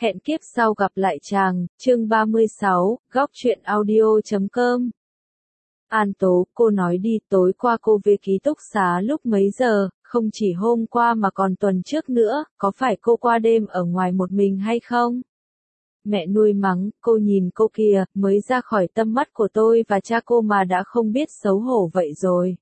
Hẹn kiếp sau gặp lại chàng, chương 36, góc truyện audio.com. An Tố, cô nói đi, tối qua cô về ký túc xá lúc mấy giờ, không chỉ hôm qua mà còn tuần trước nữa, có phải cô qua đêm ở ngoài một mình hay không? Mẹ nuôi mắng, cô nhìn cô kìa, mới ra khỏi tâm mắt của tôi và cha cô mà đã không biết xấu hổ vậy rồi.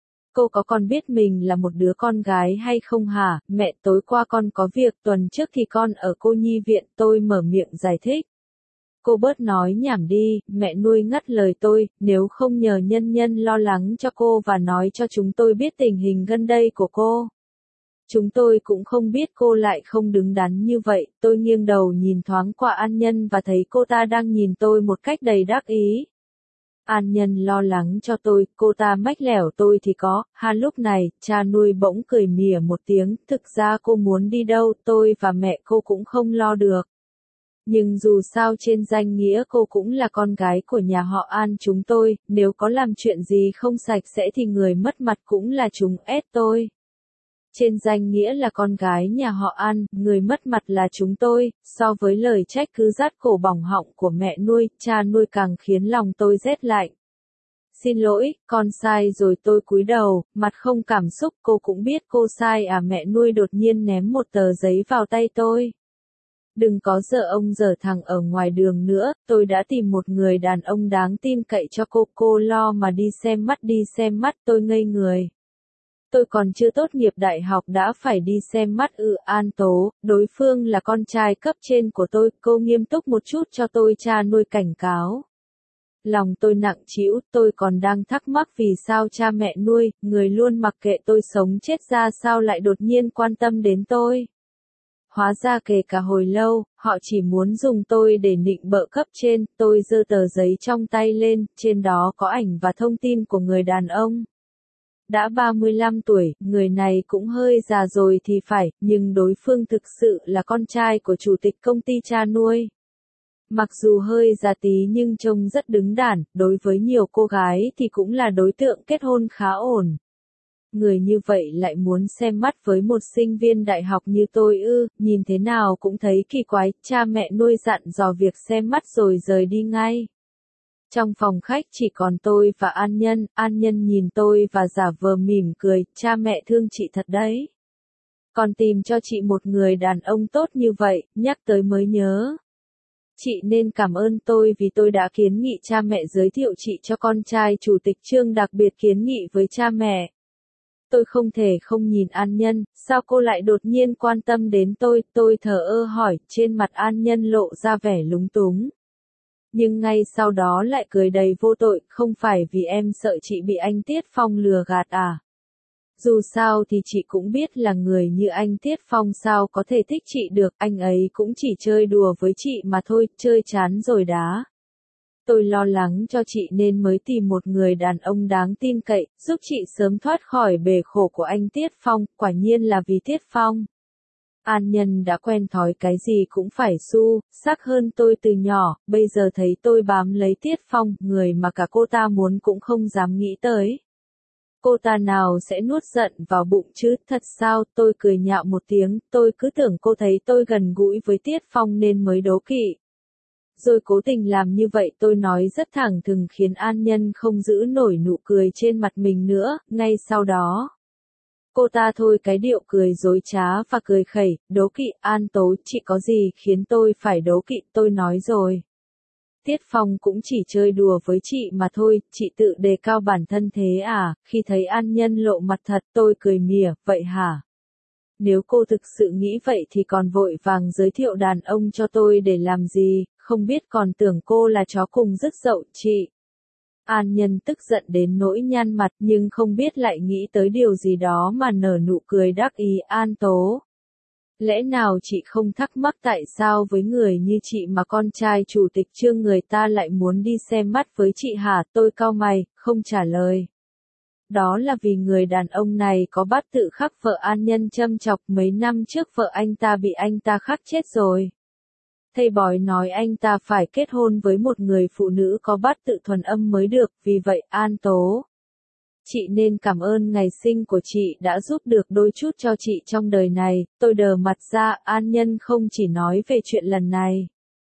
Cô có còn biết mình là một đứa con gái hay không hả? Mẹ, tối qua con có việc, tuần trước thì con ở cô nhi viện, tôi mở miệng giải thích. Cô bớt nói nhảm đi, mẹ nuôi ngắt lời tôi, nếu không nhờ nhân nhân lo lắng cho cô và nói cho chúng tôi biết tình hình gần đây của cô. Chúng tôi cũng không biết cô lại không đứng đắn như vậy, tôi nghiêng đầu nhìn thoáng qua An Nhân và thấy cô ta đang nhìn tôi một cách đầy đắc ý. An Nhân lo lắng cho tôi, cô ta mách lẻo tôi thì có, lúc này, cha nuôi bỗng cười mỉa một tiếng, thực ra cô muốn đi đâu, tôi và mẹ cô cũng không lo được. Nhưng dù sao trên danh nghĩa cô cũng là con gái của nhà họ An chúng tôi, nếu có làm chuyện gì không sạch sẽ thì người mất mặt cũng là chúng ép tôi. Trên danh nghĩa là con gái nhà họ An, người mất mặt là chúng tôi, so với lời trách cứ rát cổ bỏng họng của mẹ nuôi, cha nuôi càng khiến lòng tôi rét lạnh. Xin lỗi, con sai rồi, tôi cúi đầu, mặt không cảm xúc, cô cũng biết cô sai à? Mẹ nuôi đột nhiên ném một tờ giấy vào tay tôi. Đừng có giở ông giở thằng ở ngoài đường nữa, tôi đã tìm một người đàn ông đáng tin cậy cho cô lo mà đi xem mắt, tôi ngây người. Tôi còn chưa tốt nghiệp đại học đã phải đi xem mắt ư? An Tố, đối phương là con trai cấp trên của tôi, cô nghiêm túc một chút cho tôi, cha nuôi cảnh cáo. Lòng tôi nặng trĩu, tôi còn đang thắc mắc vì sao cha mẹ nuôi, người luôn mặc kệ tôi sống chết ra sao lại đột nhiên quan tâm đến tôi. Hóa ra kể cả hồi lâu, họ chỉ muốn dùng tôi để nịnh bợ cấp trên, tôi giơ tờ giấy trong tay lên, trên đó có ảnh và thông tin của người đàn ông. Đã 35 tuổi, người này cũng hơi già rồi thì phải, nhưng đối phương thực sự là con trai của chủ tịch công ty cha nuôi. Mặc dù hơi già tí nhưng trông rất đứng đắn, đối với nhiều cô gái thì cũng là đối tượng kết hôn khá ổn. Người như vậy lại muốn xem mắt với một sinh viên đại học như tôi ư? Nhìn thế nào cũng thấy kỳ quái, cha mẹ nuôi dặn dò việc xem mắt rồi rời đi ngay. Trong phòng khách chỉ còn tôi và An Nhân nhìn tôi và giả vờ mỉm cười, cha mẹ thương chị thật đấy. Còn tìm cho chị một người đàn ông tốt như vậy, nhắc tới mới nhớ. Chị nên cảm ơn tôi vì tôi đã kiến nghị cha mẹ giới thiệu chị cho con trai chủ tịch Trương, đặc biệt kiến nghị với cha mẹ. Tôi không thể không nhìn An Nhân, sao cô lại đột nhiên quan tâm đến tôi thờ ơ hỏi, trên mặt An Nhân lộ ra vẻ lúng túng. Nhưng ngay sau đó lại cười đầy vô tội, không phải vì em sợ chị bị anh Tiết Phong lừa gạt à? Dù sao thì chị cũng biết là người như anh Tiết Phong sao có thể thích chị được, anh ấy cũng chỉ chơi đùa với chị mà thôi, chơi chán rồi đá. Tôi lo lắng cho chị nên mới tìm một người đàn ông đáng tin cậy, giúp chị sớm thoát khỏi bể khổ của anh Tiết Phong, quả nhiên là vì Tiết Phong. An Nhân đã quen thói cái gì cũng phải sắc hơn tôi từ nhỏ, bây giờ thấy tôi bám lấy Tiết Phong, người mà cả cô ta muốn cũng không dám nghĩ tới. Cô ta nào sẽ nuốt giận vào bụng chứ, thật sao? Tôi cười nhạo một tiếng, tôi cứ tưởng cô thấy tôi gần gũi với Tiết Phong nên mới đố kỵ. Rồi cố tình làm như vậy, tôi nói rất thẳng thừng khiến An Nhân không giữ nổi nụ cười trên mặt mình nữa, ngay sau đó. Cô ta thôi cái điệu cười dối trá và cười khẩy, đố kỵ. An Tố, chị có gì khiến tôi phải đố kỵ? Tôi nói rồi. Tiết Phong cũng chỉ chơi đùa với chị mà thôi, chị tự đề cao bản thân thế à? Khi thấy An Nhân lộ mặt thật, tôi cười mỉa, vậy hả? Nếu cô thực sự nghĩ vậy thì còn vội vàng giới thiệu đàn ông cho tôi để làm gì, không biết còn tưởng cô là chó cùng rứt dậu, chị. An Nhân tức giận đến nỗi nhăn mặt nhưng không biết lại nghĩ tới điều gì đó mà nở nụ cười đắc ý. An Tố, lẽ nào chị không thắc mắc tại sao với người như chị mà con trai chủ tịch Trương người ta lại muốn đi xem mắt với chị hả? Tôi cau mày, không trả lời. Đó là vì người đàn ông này có bát tự khắc vợ. An Nhân châm chọc, mấy năm trước vợ anh ta bị anh ta khắc chết rồi. Thầy bói nói anh ta phải kết hôn với một người phụ nữ có bát tự thuần âm mới được, vì vậy An Tố, Chị nên cảm ơn ngày sinh của chị đã giúp được đôi chút cho chị trong đời này. Tôi đờ mặt ra, An Nhân không chỉ nói về chuyện lần này,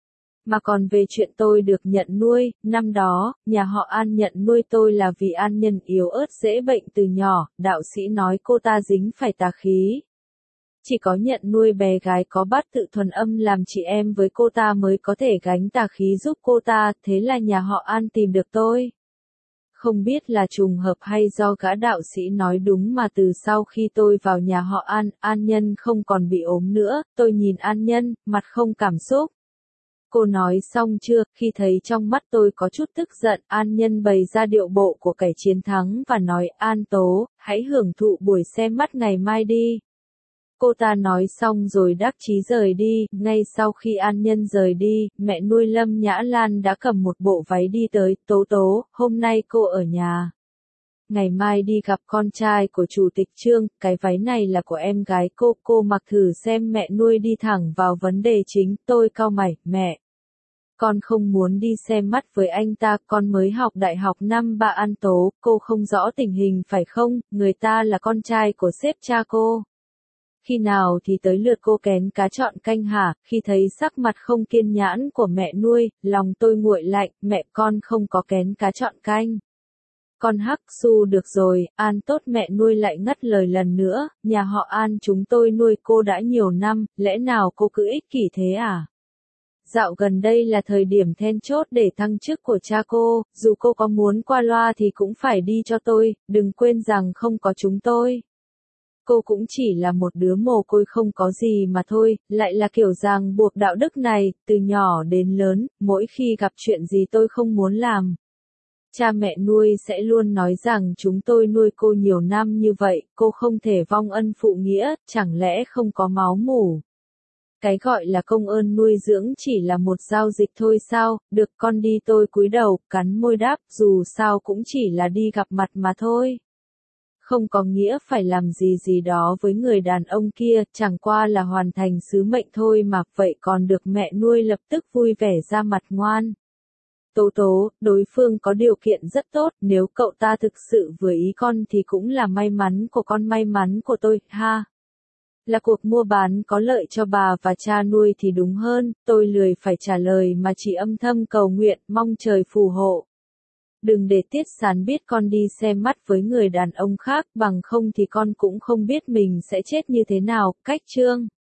mà còn về chuyện tôi được nhận nuôi. Năm đó, nhà họ An nhận nuôi tôi là vì An Nhân yếu ớt dễ bệnh từ nhỏ, đạo sĩ nói cô ta dính phải tà khí. Chỉ có nhận nuôi bé gái có bát tự thuần âm làm chị em với cô ta mới có thể gánh tà khí giúp cô ta, thế là nhà họ An tìm được tôi. Không biết là trùng hợp hay do gã đạo sĩ nói đúng mà từ sau khi tôi vào nhà họ An, An Nhân không còn bị ốm nữa. Tôi nhìn An Nhân, mặt không cảm xúc. Cô nói xong chưa? Khi thấy trong mắt tôi có chút tức giận, An Nhân bày ra điệu bộ của kẻ chiến thắng và nói, An Tố, hãy hưởng thụ buổi xem mắt ngày mai đi. Cô ta nói xong rồi đắc chí rời đi. Ngay sau khi An Nhân rời đi, mẹ nuôi Lâm Nhã Lan đã cầm một bộ váy đi tới. Tố Tố, hôm nay cô ở nhà. Ngày mai đi gặp con trai của Chủ tịch Trương, cái váy này là của em gái cô mặc thử xem. Mẹ nuôi đi thẳng vào vấn đề chính. Tôi cau mày, mẹ. Con không muốn đi xem mắt với anh ta, con mới học đại học năm ba. An Tố, cô không rõ tình hình phải không, người ta là con trai của sếp cha cô. Khi nào thì tới lượt cô kén cá chọn canh hả? Khi thấy sắc mặt không kiên nhãn của mẹ nuôi, lòng tôi nguội lạnh, mẹ con không có kén cá chọn canh. Con hắc xu được rồi, An tốt. Mẹ nuôi lại ngắt lời lần nữa, nhà họ An chúng tôi nuôi cô đã nhiều năm, lẽ nào cô cứ ích kỷ thế à? Dạo gần đây là thời điểm then chốt để thăng chức của cha cô, dù cô có muốn qua loa thì cũng phải đi cho tôi, đừng quên rằng không có chúng tôi. Cô cũng chỉ là một đứa mồ côi không có gì mà thôi, lại là kiểu ràng buộc đạo đức này, từ nhỏ đến lớn, mỗi khi gặp chuyện gì tôi không muốn làm. Cha mẹ nuôi sẽ luôn nói rằng chúng tôi nuôi cô nhiều năm như vậy, cô không thể vong ân phụ nghĩa, chẳng lẽ không có máu mủ. Cái gọi là công ơn nuôi dưỡng chỉ là một giao dịch thôi sao, được con đi. Tôi cúi đầu, cắn môi đáp, dù sao cũng chỉ là đi gặp mặt mà thôi. Không có nghĩa phải làm gì đó với người đàn ông kia, chẳng qua là hoàn thành sứ mệnh thôi mà. Vậy còn được. Mẹ nuôi lập tức vui vẻ ra mặt ngoan. Tố Tố, đối phương có điều kiện rất tốt, nếu cậu ta thực sự vừa ý con thì cũng là may mắn của con, may mắn của tôi, ha. Là cuộc mua bán có lợi cho bà và cha nuôi thì đúng hơn. Tôi lười phải trả lời mà chỉ âm thầm cầu nguyện, mong trời phù hộ. Đừng để Tiết Sán biết con đi xem mắt với người đàn ông khác, bằng không thì con cũng không biết mình sẽ chết như thế nào. Cách chương